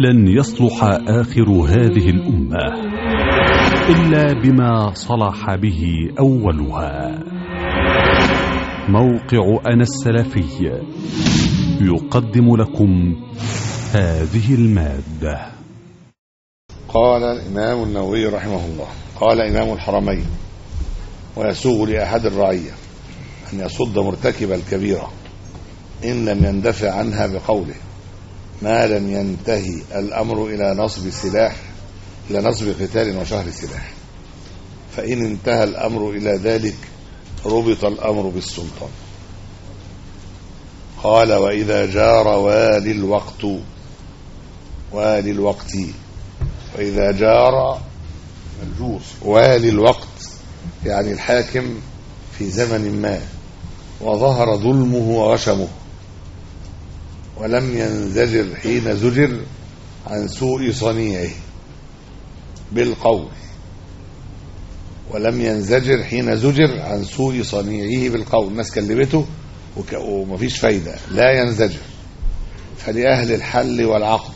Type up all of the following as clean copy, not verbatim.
لن يصلح آخر هذه الأمة إلا بما صلح به أولها. موقع أنا السلفي يقدم لكم هذه المادة. قال الإمام النووي رحمه الله: قال إمام الحرمين: ويسوغ لأحد الرعية أن يصد مرتكب الكبيرة إن لم يندفع عنها بقوله ما لم ينتهي الأمر إلى نصب قتال وشهر سلاح، فإن انتهى الأمر إلى ذلك ربط الأمر بالسلطان. قال: وإذا جار والي الوقت وإذا جار الجوز والي الوقت يعني الحاكم في زمن ما وظهر ظلمه وغشمه ولم ينزجر حين زجر عن سوء صنيعه بالقول الناس كلمته ومفيش فايدة، لا ينزجر، فلأهل الحل والعقد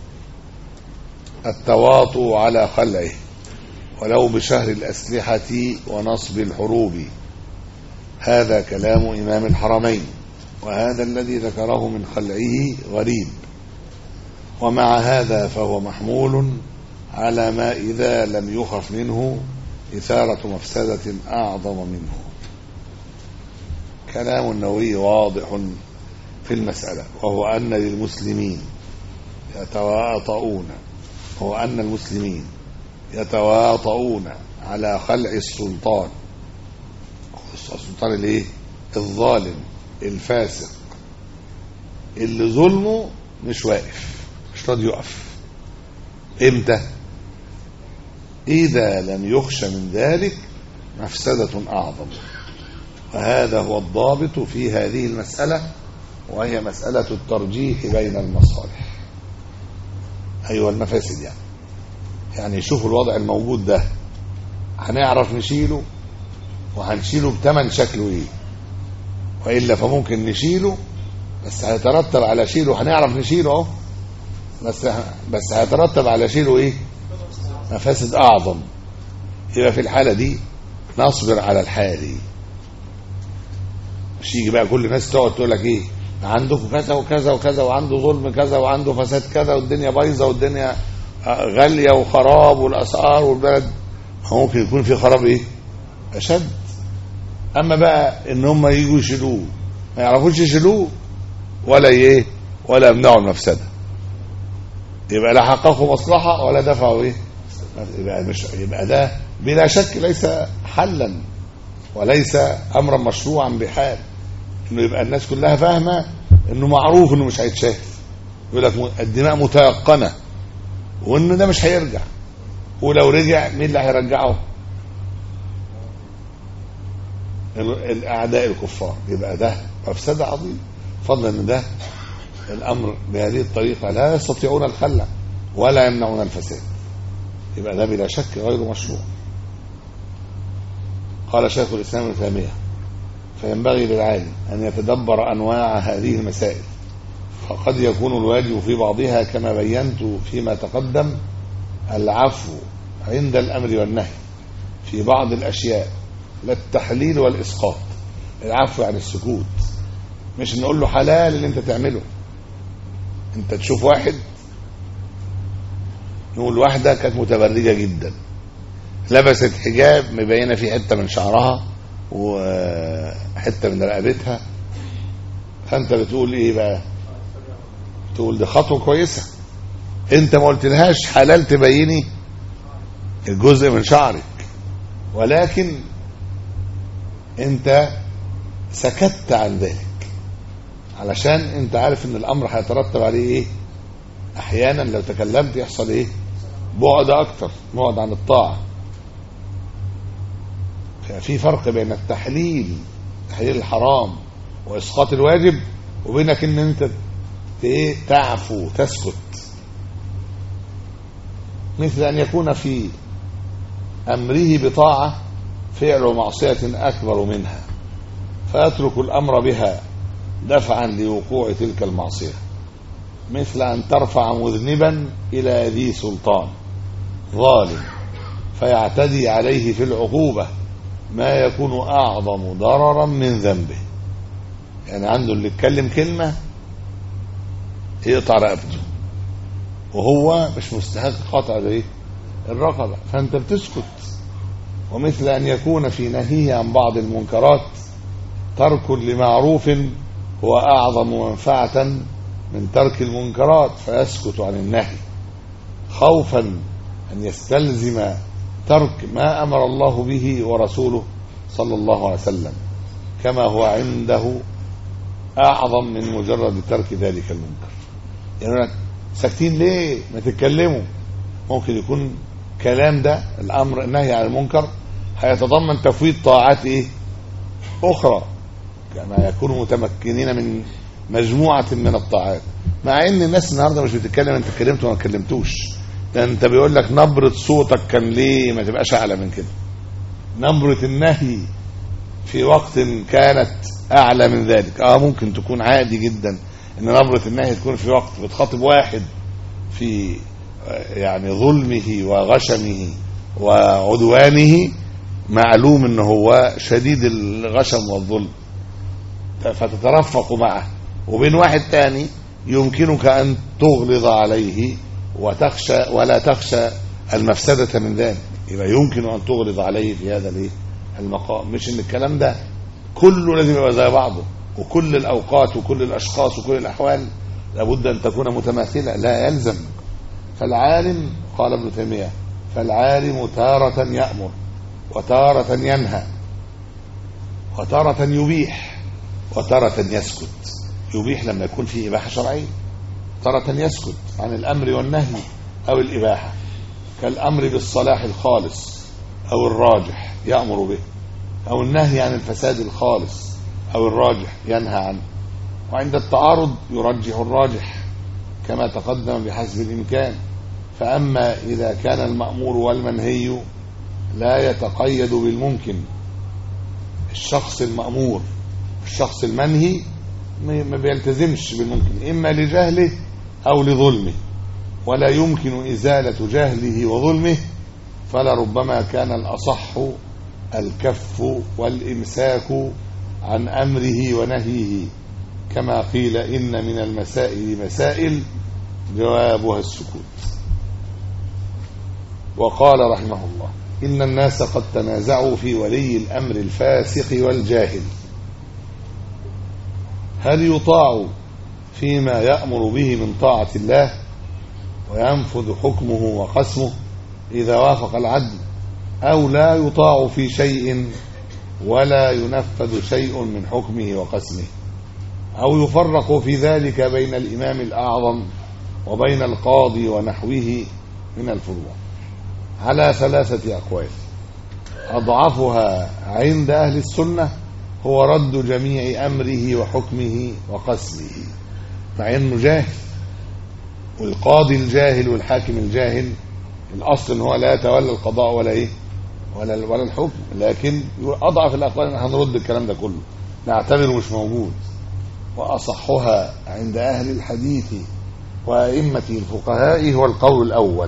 التواطؤ على خلعه ولو بشهر الأسلحة ونصب الحروب. هذا كلام إمام الحرمين، وهذا الذي ذكره من خلعه غريب، ومع هذا فهو محمول على ما إذا لم يخف منه إثارة مفسدة أعظم منه. كلام النووي واضح في المسألة، وهو أن المسلمين يتواطؤون على خلع السلطان الايه؟ الظالم الفاسق اللي ظلمه مش راضي يقف. امتى؟ إذا لم يخش من ذلك مفسدة أعظم. وهذا هو الضابط في هذه المسألة، وهي مسألة الترجيح بين المصالح، أيها المفاسد. يعني شوفوا الوضع الموجود ده، هنعرف نشيله، وهنشيله بتمن شكله ايه، وإلا فممكن نشيله بس هيترتب على شيله، هنعرف نشيله اهو بس هيترتب على شيله ايه؟ مفاسد أعظم. يبقى في الحالة دي نصبر على الحالي، مش يجي بقى كل الناس تقعد تقول لك ايه عندكم كذا وكذا وكذا وعنده ظلم كذا وعنده فساد كذا والدنيا بايظه والدنيا غاليه وخراب والاسعار والبلد. ممكن يكون في خراب ايه اشد. اما بقى ان هم يجوا يشيلوه ما يعرفوش يشيلوه ولا يمنعوا المفسده، يبقى لا حققوا مصلحه ولا دفعوا ايه. يبقى ده بلا شك ليس حلا وليس امرا مشروعا بحال، انه يبقى الناس كلها فاهمه انه معروف انه مش هيتشاف، يقول لك الدماء متيقنه وانه ده مش هيرجع، ولو رجع مين اللي هيرجعه؟ الاعداء الكفار. يبقى ده مفسده عظيمه، فضلا ان ده الامر بهذه الطريقه لا يستطيعون الخلع ولا يمنعون الفساد، يبقى ده بلا شك غير مشروع. قال شيخ الاسلام ابن تيميه: فينبغي للعالم أن يتدبر أنواع هذه المسائل، فقد يكون الواجب في بعضها كما بينت فيما تقدم العفو عند الأمر والنهي في بعض الأشياء، لا التحليل والإسقاط. العفو عن السكوت، مش نقول له حلال اللي انت تعمله. انت تشوف واحد، نقول واحدة كانت متبرجة جدا، لبست حجاب مبينة في حتة من شعرها وحتة من رقبتها، فانت بتقول ايه بقى؟ تقول دي خطوة كويسة، انت ما قلتلهاش حلال تبيني الجزء من شعرك، ولكن انت سكت عن ذلك علشان انت عارف ان الامر هيترتب عليه ايه. احيانا لو تكلمت يحصل ايه؟ بعد اكتر، بعد عن الطاعة. في فرق بين تحليل الحرام واسقاط الواجب، وبينك ان انت تعفو تسكت. مثل ان يكون في امره بطاعة فعل معصية اكبر منها فيترك الامر بها دفعا لوقوع تلك المعصية، مثل أن ترفع مذنبا إلى ذي سلطان ظالم فيعتدي عليه في العقوبة ما يكون أعظم ضررا من ذنبه. يعني عنده اللي يتكلم كلمة يقطع رقبته وهو مش مستحق قطع الرقبة، فأنت بتسكت. ومثل أن يكون في نهيه عن بعض المنكرات ترك لمعروف هو أعظم منفعة من ترك المنكرات فيسكت عن النهي خوفا أن يستلزم ترك ما أمر الله به ورسوله صلى الله عليه وسلم، كما هو عنده أعظم من مجرد ترك ذلك المنكر. يعني ساكتين ليه؟ ما تتكلموا. ممكن يكون كلام ده الأمر النهي عن المنكر هيتضمن تفويض طاعات أخرى، كما يكونوا متمكنين من مجموعة من الطاعات، مع ان الناس النهارده مش بتتكلم. انت اتكلمت وما اتكلمتوش، ده انت بيقول لك نبرة صوتك كان ليه ما تبقاش اعلى من كده. نبرة النهي في وقت كانت اعلى من ذلك. ممكن تكون عادي جدا ان نبرة النهي تكون في وقت بتخاطب واحد في يعني ظلمه وغشمه وعدوانه، معلوم ان هو شديد الغشم والظلم فتترفق معه، وبين واحد تاني يمكنك أن تغلظ عليه وتخشى ولا تخشى المفسدة من ذلك، يبقى يمكن أن تغلظ عليه في هذا المقام. مش إن الكلام ده كله لازم يبقى زي بعضه، وكل الأوقات وكل الأشخاص وكل الأحوال لابد أن تكون متماثلة، لا يلزم. فالعالم قال ابن تيمية فالعالم تارة يأمر وتارة ينهى وتارة يبيح وتارة يسكت. يبيح لما يكون فيه إباحة شرعية، تارة يسكت عن الأمر والنهي أو الإباحة، كالأمر بالصلاح الخالص أو الراجح يأمر به، أو النهي عن الفساد الخالص أو الراجح ينهى عنه. وعند التعارض يرجح الراجح كما تقدم بحسب الإمكان. فأما إذا كان المأمور والمنهي لا يتقيد بالممكن، الشخص المأمور الشخص المنهي ما بيلتزمش بالممكن إما لجهله أو لظلمه، ولا يمكن إزالة جهله وظلمه، فلربما كان الأصح الكف والإمساك عن أمره ونهيه، كما قيل إن من المسائل مسائل جوابها السكوت. وقال رحمه الله إن الناس قد تنازعوا في ولي الأمر الفاسق والجاهل، هل يطاع فيما يأمر به من طاعة الله وينفذ حكمه وقسمه إذا وافق العدل، أو لا يطاع في شيء ولا ينفذ شيء من حكمه وقسمه، أو يفرق في ذلك بين الإمام الأعظم وبين القاضي ونحوه من الفروع على 3 أقوال. أضعفها عند أهل السنة هو رد جميع أمره وحكمه وقسمه، مع أنه جاهل، والقاضي الجاهل والحاكم الجاهل الأصل أنه لا يتولى القضاء ولا الحكم، لكن أضعف الأقوال أن هنرد الكلام ده كله نعتبره مش موجود. وأصحها عند أهل الحديث وأئمة الفقهاء هو القول الأول،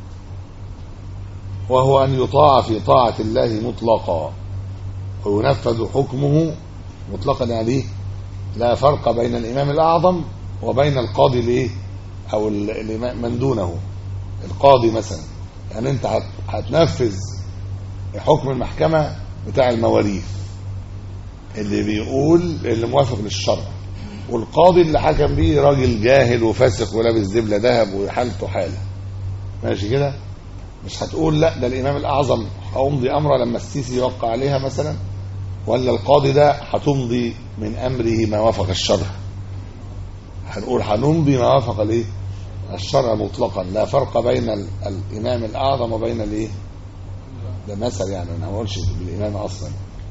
وهو أن يطاع في طاعة الله مطلقا وينفذ حكمه مطلقا، عليه لا فرق بين الإمام الأعظم وبين القاضي أو من دونه. القاضي مثلا يعني أنت هتنفذ حكم المحكمة بتاع المواريث اللي بيقول اللي موافق للشرع، والقاضي اللي حكم بيه راجل جاهل وفاسق ولابس دبلة ذهب وحالته حالة، ماشي كده؟ مش هتقول لا ده الإمام الأعظم هأمضي أمره لما السيسي يوقع عليها مثلا، ولا القاضي ده هتمضي من أمره ما وافق الشرع. هنقول هنمضي ما وافق الشرع مطلقا، لا فرق بين الإمام الأعظم وبين ده مثل، يعني أنا ما أقولش بالإمام أصلا.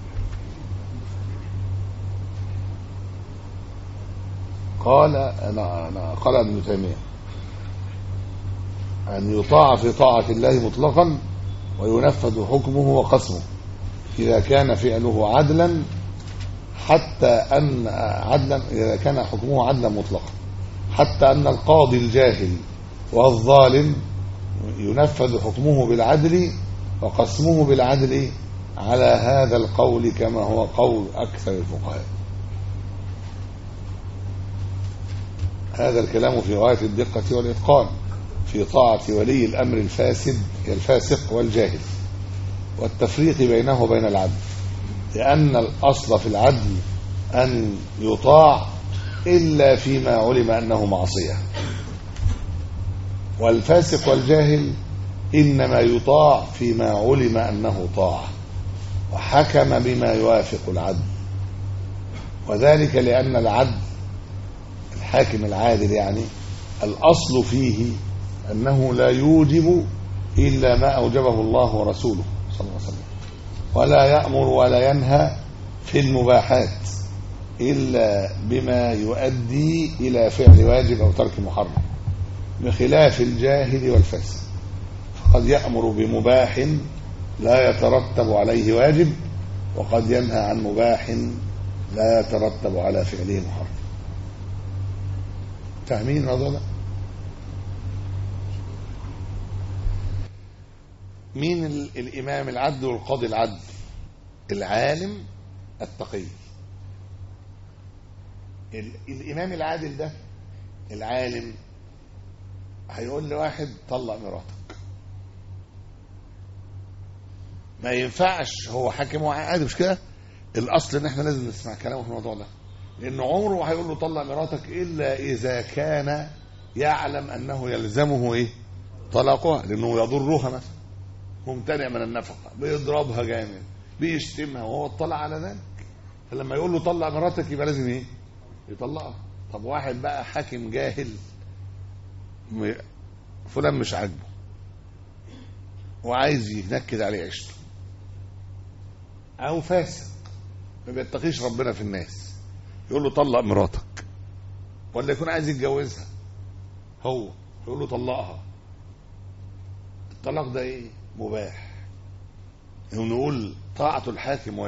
قال ابن تيمية أن يطاع في طاعة الله مطلقا وينفذ حكمه وقسمه إذا كان فعله عدلا، حتى أن عدلا إذا كان حكمه عدلا مطلقا، حتى أن القاضي الجاهل والظالم ينفذ حكمه بالعدل وقسمه بالعدل على هذا القول كما هو قول أكثر الفقهاء. هذا الكلام في غاية الدقة والإتقان في طاعة ولي الأمر الفاسق والجاهل، والتفريق بينه وبين العدل، لأن الأصل في العدل أن يطاع إلا فيما علم أنه معصية، والفاسق والجاهل إنما يطاع فيما علم أنه طاعة وحكم بما يوافق العدل. وذلك لأن العدل الحاكم العادل يعني الأصل فيه أنه لا يوجب إلا ما أوجبه الله ورسوله صلى الله عليه وسلم، ولا يأمر ولا ينهى في المباحات إلا بما يؤدي إلى فعل واجب أو ترك محرم، بخلاف الجاهل والفاسق، فقد يأمر بمباح لا يترتب عليه واجب، وقد ينهى عن مباح لا يترتب على فعله محرم. فاهمين الموضوع ده؟ مين الإمام العدل والقاضي العدل؟ العالم التقي. الإمام العادل ده العالم هيقول لواحد طلق مراتك، ما ينفعش، هو حاكم عادي مش كده؟ الأصل إن احنا لازم نسمع كلامه في الموضوع ده، لأنه عمره هيقول له طلق مراتك إلا إذا كان يعلم أنه يلزمه إيه؟ طلاقها، لأنه يضرها مثلا، ممتنع من النفقة، بيضربها جامد، بيشتمها، وهو اطلع على ذلك، فلما يقول له طلق مراتك يبقى لازم إيه؟ يطلقها. طب واحد بقى حاكم جاهل، فلان مش عاجبه وعايز ينكد عليه عيشته، أو فاسق ما بيتقيش ربنا في الناس، يقول له طلق مراتك، ولا يكون عايز يتجوزها هو يقول له طلقها، الطلاق ده ايه؟ مباح. نقول طاعة الحاكم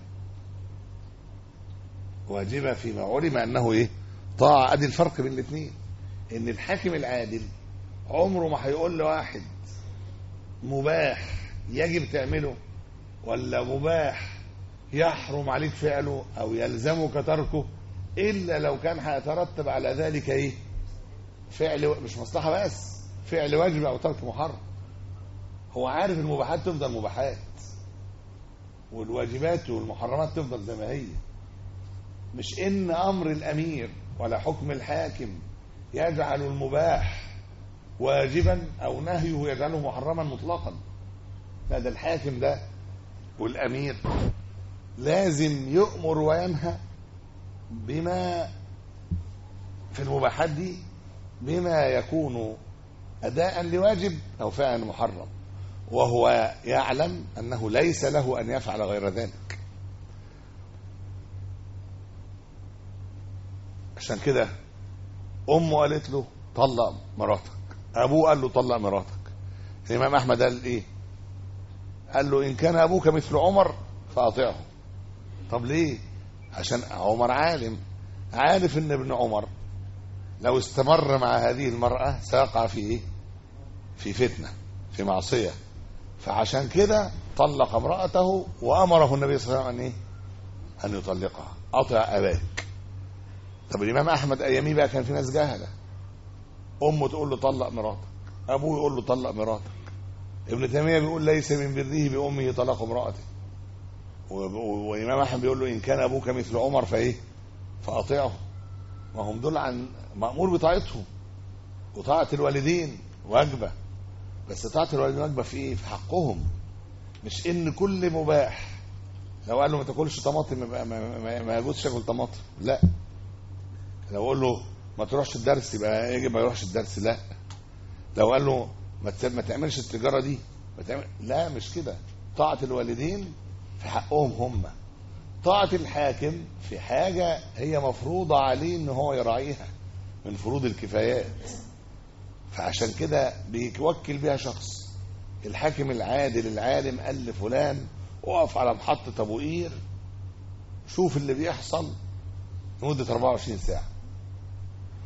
واجبة فيما علم انه ايه؟ طاعة. ادي الفرق بين الاثنين، ان الحاكم العادل عمره ما هيقول لواحد مباح يجب تعمله، ولا مباح يحرم عليك فعله او يلزمك تركه، الا لو كان هيترتب على ذلك ايه؟ فعل، مش مصلحة بس، فعل واجب او ترك محرم. هو عارف المباحات تفضل مباحات، والواجبات والمحرمات تفضل زي ما هي، مش ان امر الامير ولا حكم الحاكم يجعل المباح واجبا او نهيه يجعله محرما مطلقا. لا، ده الحاكم ده والامير لازم يؤمر وينهى بما في المباحات دي، بما يكون أداء لواجب أو فعل محرم، وهو يعلم أنه ليس له أن يفعل غير ذلك. عشان كده أمه قالت له طلق مراتك، أبوه قال له طلق مراتك. الإمام أحمد قال إيه؟ قال له إن كان أبوك مثل عمر فأطيعه. طب ليه؟ عشان عمر عالم، عارف ان ابن عمر لو استمر مع هذه المرأة سيقع في ايه؟ في فتنة، في معصية، فعشان كده طلق امرأته وامره النبي صلى الله عليه وسلم ان يطلقها. اطع اباك. طب الامام احمد اياميه بقى كان في ناس جهلة، امه تقول له طلق مراتك، ابوه يقول له طلق مراتك. ابن تيمية بيقول ليس من بره بامه طلاق امرأته، والإمام أحمد بيقول له إن كان أبوك مثل عمر فإيه؟ فأطيعه. ما هم دول عن مأمور بطاعتهم، وطاعة الوالدين واجبة، بس طاعة الوالدين واجبة في إيه؟ في حقهم، مش إن كل مباح. لو قال له ما تاكلش طماطم ما يجوزش تاكل طماطم، لا. لو قال له ما تروحش الدرس يبقى يجب ما يروحش الدرس، لا. لو قال له ما تعملش التجارة دي، لا، مش كده. طاعة الوالدين في حقهم هم، طاعة الحاكم في حاجة هي مفروضة عليه ان هو يراعيها من فروض الكفايات، فعشان كده بيوكل بيها شخص. الحاكم العادل العالم قال لفلان اقف على محطة ابو قير شوف اللي بيحصل لمدة 24 ساعة،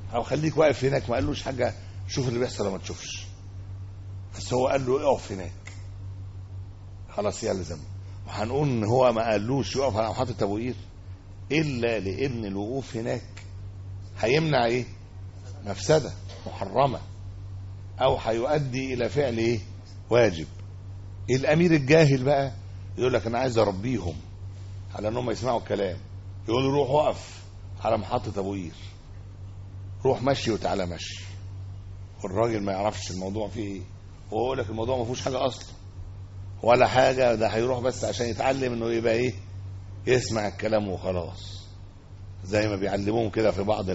او خليك واقف هناك، ما قالوش حاجه شوف اللي بيحصل وما تشوفش، بس هو قال له اقف هناك خلاص يلزم. وهنقول ان هو ما قالوش يقف على محطه ابو قير الا لان الوقوف هناك هيمنع ايه؟ مفسده محرمه، او هيؤدي الى فعل ايه؟ واجب. الامير الجاهل بقى يقول لك انا عايز اربيهم على انهم يسمعوا الكلام، يقول له روح وقف على محطه ابو قير، روح مشي وتعالى مشي، والراجل ما يعرفش الموضوع فيه ايه، وهو يقول لك الموضوع ما فيهوش حاجه اصلا ولا حاجه، ده هيروح بس عشان يتعلم انه يبقى ايه؟ يسمع الكلام وخلاص، زي ما بيعلموهم كده في بعض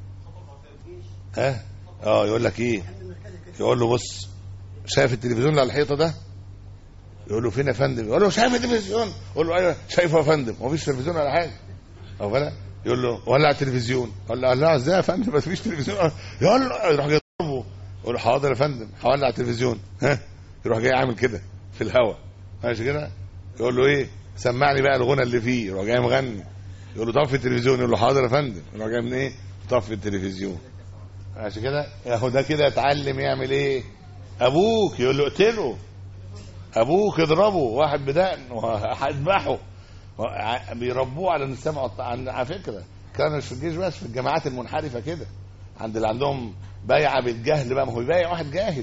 يقول لك ايه؟ يقول له بص شايف التلفزيون اللي على الحيطه ده؟ يقول له فين يا فندم؟ يقول له شايف التلفزيون؟ يقول له ايوه شايفه يا فندم، مفيش تلفزيون ولا حاجه. او فلا يقول له ولع التلفزيون، يقول له لا ازاي يا فندم بس مفيش تلفزيون؟ يقول له يروح جاي يضربه، يقول له حاضر يا فندم هولع التلفزيون، يروح جاي عامل كده في الهواء ماشي كده، يقول له ايه؟ سمعني بقى الغنى اللي فيه، يروح جاي مغني، يقول له طفي التلفزيون، يقول له حاضر يا فندم، يروح جاي من ايه؟ طفي التلفزيون ماشي كده. ياهو ده كده اتعلم يعمل ايه؟ ابوك يقول له اقتله، ابوك اضربه، واحد بدقن وهذبحه، بيربوه على السمع. على فكره كان مش في الجيش بس، في الجماعات المنحرفه كده، عند اللي عندهم بايعه بالجهل بقى، ما هو يبايع واحد جاهل.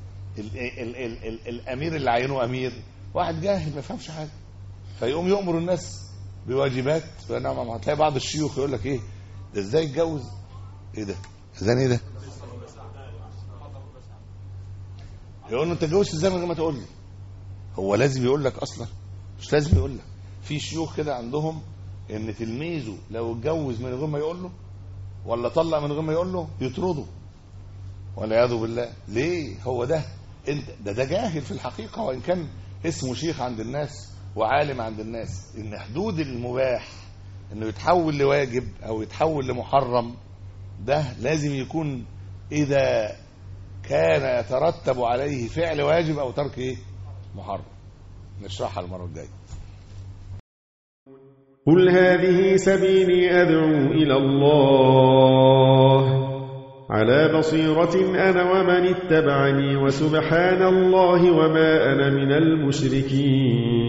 الامير اللي عينه امير واحد جاهل ما يفهمش حاجه، فيقوم يؤمر الناس بواجبات. نعم هتلاقي بعض الشيوخ يقول لك ايه ده ازاي اتجوز؟ ايه ده؟ اذان ايه ده؟ يقول له انت اتجوزت ازاي من غير ما تقول لي؟ هو لازم يقول لك اصلا؟ مش لازم يقول لك. في شيوخ كده عندهم ان تلميذه لو اتجوز من غير ما يقول له ولا طلق من غير ما يقول له يطرده والعياذ بالله. ليه؟ هو ده انت ده جاهل في الحقيقه، وان كان اسمه شيخ عند الناس وعالم عند الناس. ان حدود المباح انه يتحول لواجب او يتحول لمحرم، ده لازم يكون اذا كان يترتب عليه فعل واجب او ترك ايه؟ محرم. نشرحها المره الجايه. قل هذه سبيلي أدعو إلى الله على بصيرة أنا ومن اتبعني، وسبحان الله وما أنا من المشركين.